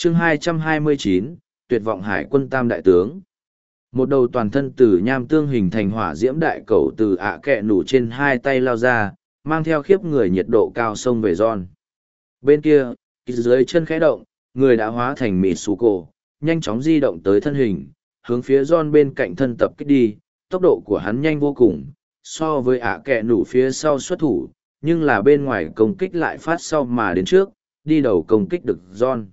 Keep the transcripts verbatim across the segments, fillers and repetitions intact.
chương hai trăm hai mươi chín, tuyệt vọng hải quân tam đại tướng. Một đầu toàn thân từ nham tương hình thành hỏa diễm đại cầu từ ạ kẹ nủ trên hai tay lao ra, mang theo khiếp người nhiệt độ cao xông về John. Bên kia, dưới chân khẽ động, người đã hóa thành mịt xù cổ, nhanh chóng di động tới thân hình, hướng phía John bên cạnh thân tập kích đi, tốc độ của hắn nhanh vô cùng, so với ạ kẹ nủ phía sau xuất thủ, nhưng là bên ngoài công kích lại phát sau mà đến trước, đi đầu công kích được John.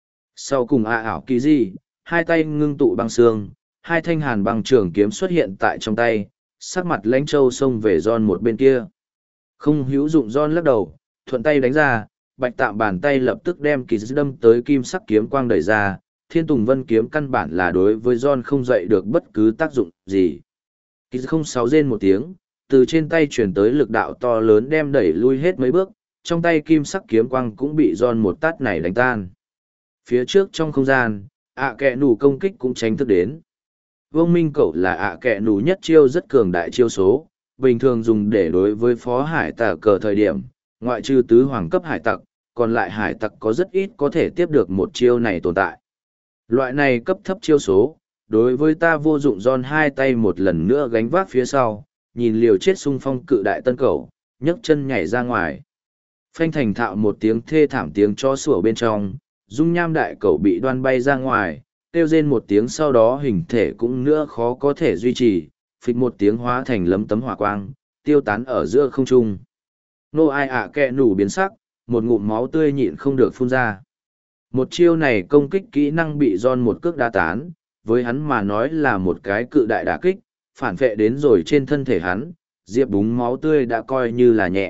Sau cùng ạ ảo kỳ gì, hai tay ngưng tụ băng xương, hai thanh hàn băng trường kiếm xuất hiện tại trong tay, sắc mặt lãnh châu xông về John một bên kia. Không hữu dụng John lắc đầu, thuận tay đánh ra, bạch tạm bàn tay lập tức đem kỳ đâm tới kim sắc kiếm quang đẩy ra, thiên tùng vân kiếm căn bản là đối với John không dậy được bất cứ tác dụng gì. Kỳ không sáu rên một tiếng, từ trên tay chuyển tới lực đạo to lớn đem đẩy lui hết mấy bước, trong tay kim sắc kiếm quang cũng bị John một tát này đánh tan. Phía trước trong không gian, ạ kẹ nủ công kích cũng tránh thức đến. Vương Minh Cẩu là ạ kẹ nủ nhất chiêu rất cường đại chiêu số, bình thường dùng để đối với phó hải tặc cờ thời điểm, ngoại trừ tứ hoàng cấp hải tặc, còn lại hải tặc có rất ít có thể tiếp được một chiêu này tồn tại. Loại này cấp thấp chiêu số, đối với ta vô dụng. John hai tay một lần nữa gánh vác phía sau, nhìn liều chết xung phong cự đại tân cẩu, nhấc chân nhảy ra ngoài. Phanh thành thạo một tiếng thê thảm tiếng cho sủa bên trong, dung nham đại cẩu bị đoan bay ra ngoài, kêu rên một tiếng sau đó hình thể cũng nữa khó có thể duy trì, phịch một tiếng hóa thành lấm tấm hỏa quang, tiêu tán ở giữa không trung. Nô ai ạ kẹ nủ biến sắc, một ngụm máu tươi nhịn không được phun ra. Một chiêu này công kích kỹ năng bị John một cước đá tán, với hắn mà nói là một cái cự đại đả kích, phản vệ đến rồi trên thân thể hắn, diệp búng máu tươi đã coi như là nhẹ.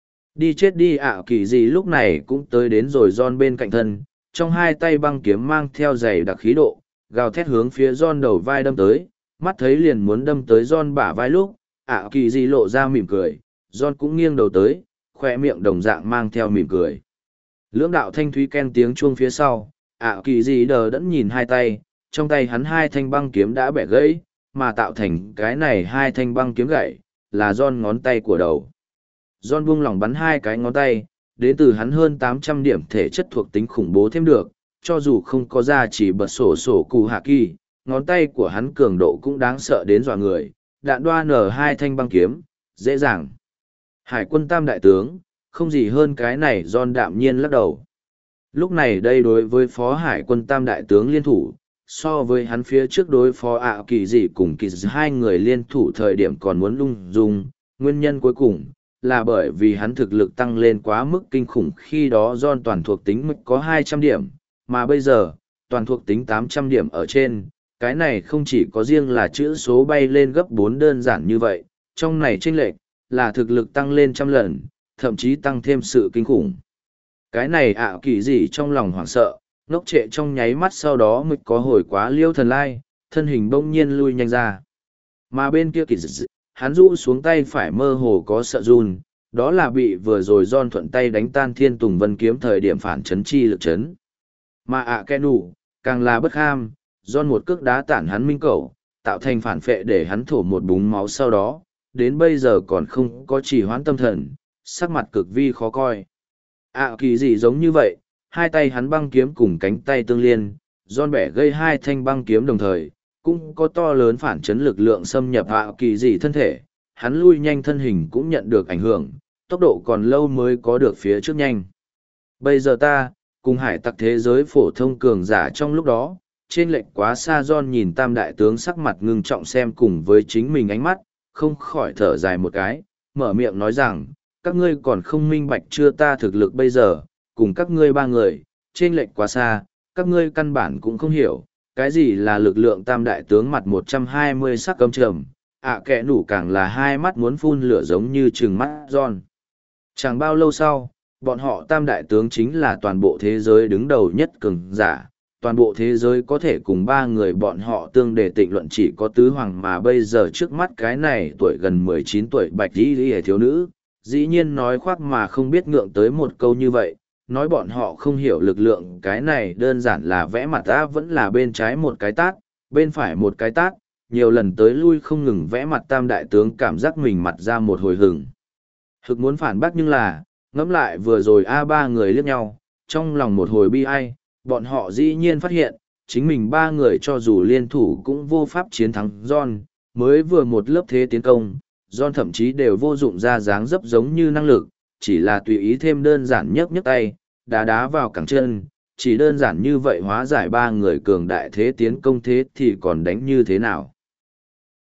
Đi chết đi ạ kỳ gì lúc này cũng tới đến rồi John bên cạnh thân, trong hai tay băng kiếm mang theo dày đặc khí độ, gào thét hướng phía John đầu vai đâm tới, mắt thấy liền muốn đâm tới John bả vai lúc, ạ kỳ gì lộ ra mỉm cười, John cũng nghiêng đầu tới, khoe miệng đồng dạng mang theo mỉm cười. Lưỡng đạo thanh thúy ken tiếng chuông phía sau, ạ kỳ gì đờ đẫn nhìn hai tay, trong tay hắn hai thanh băng kiếm đã bẻ gãy, mà tạo thành cái này hai thanh băng kiếm gãy, là John ngón tay của đầu. John buông lỏng bắn hai cái ngón tay, đến từ hắn hơn tám trăm điểm thể chất thuộc tính khủng bố thêm được, cho dù không có ra chỉ bật sổ sổ cụ hạ kỳ, ngón tay của hắn cường độ cũng đáng sợ đến dọa người, đạn đoa nở hai thanh băng kiếm, dễ dàng. Hải quân tam đại tướng, không gì hơn cái này. John đạm nhiên lắc đầu. Lúc này đây đối với phó hải quân tam đại tướng liên thủ, so với hắn phía trước đối phó ạ kỳ dị cùng kỳ dị hai người liên thủ thời điểm còn muốn lung dung, nguyên nhân cuối cùng là bởi vì hắn thực lực tăng lên quá mức kinh khủng. Khi đó John toàn thuộc tính có hai trăm điểm, mà bây giờ, toàn thuộc tính tám trăm điểm ở trên, cái này không chỉ có riêng là chữ số bay lên gấp bốn đơn giản như vậy, trong này chênh lệch là thực lực tăng lên trăm lần, thậm chí tăng thêm sự kinh khủng. Cái này ạ kỳ dị trong lòng hoảng sợ, ngốc trệ trong nháy mắt, sau đó mới có hồi quá liêu thần lai, thân hình bỗng nhiên lui nhanh ra. Mà bên kia kỳ dị, hắn rũ xuống tay phải mơ hồ có sợ run, đó là bị vừa rồi John thuận tay đánh tan thiên tùng vân kiếm thời điểm phản chấn chi lực chấn. Mà ạ à kẻ nủ, càng là bất ham, John một cước đá tản hắn minh cẩu, tạo thành phản phệ để hắn thổ một búng máu, sau đó, đến bây giờ còn không có trì hoãn tâm thần, sắc mặt cực vi khó coi. ạ kỳ gì giống như vậy, hai tay hắn băng kiếm cùng cánh tay tương liên, John bẻ gây hai thanh băng kiếm đồng thời, cũng có to lớn phản chấn lực lượng xâm nhập ạ kỳ gì thân thể, hắn lui nhanh thân hình cũng nhận được ảnh hưởng, tốc độ còn lâu mới có được phía trước nhanh. Bây giờ ta, cùng hải tặc thế giới phổ thông cường giả trong lúc đó, trên lệch quá xa. John nhìn tam đại tướng sắc mặt ngưng trọng xem cùng với chính mình ánh mắt, không khỏi thở dài một cái, mở miệng nói rằng, các ngươi còn không minh bạch chưa, ta thực lực bây giờ, cùng các ngươi ba người, trên lệch quá xa, các ngươi căn bản cũng không hiểu, cái gì là lực lượng. Tam đại tướng mặt một trăm hai mươi sắc căm trầm, ạ à, kẻ nủ càng là hai mắt muốn phun lửa giống như trừng mắt John. Chẳng bao lâu sau, bọn họ tam đại tướng chính là toàn bộ thế giới đứng đầu nhất cường giả, toàn bộ thế giới có thể cùng ba người bọn họ tương đề tịnh luận chỉ có tứ hoàng, mà bây giờ trước mắt cái này tuổi gần mười chín tuổi bạch y y thiếu nữ, dĩ nhiên nói khoác mà không biết ngượng tới một câu như vậy, nói bọn họ không hiểu lực lượng. Cái này đơn giản là vẽ mặt ta, vẫn là bên trái một cái tát, bên phải một cái tát, nhiều lần tới lui không ngừng vẽ mặt. Tam đại tướng cảm giác mình mặt ra một hồi hừng hực muốn phản bác, nhưng là ngẫm lại vừa rồi a ba người liếc nhau, trong lòng một hồi bi ai, bọn họ dĩ nhiên phát hiện, chính mình ba người cho dù liên thủ cũng vô pháp chiến thắng John, mới vừa một lớp thế tiến công, John thậm chí đều vô dụng ra dáng dấp giống như năng lực, chỉ là tùy ý thêm đơn giản nhấc nhấc tay, đá đá vào cẳng chân, chỉ đơn giản như vậy hóa giải ba người cường đại thế tiến công thế thì còn đánh như thế nào.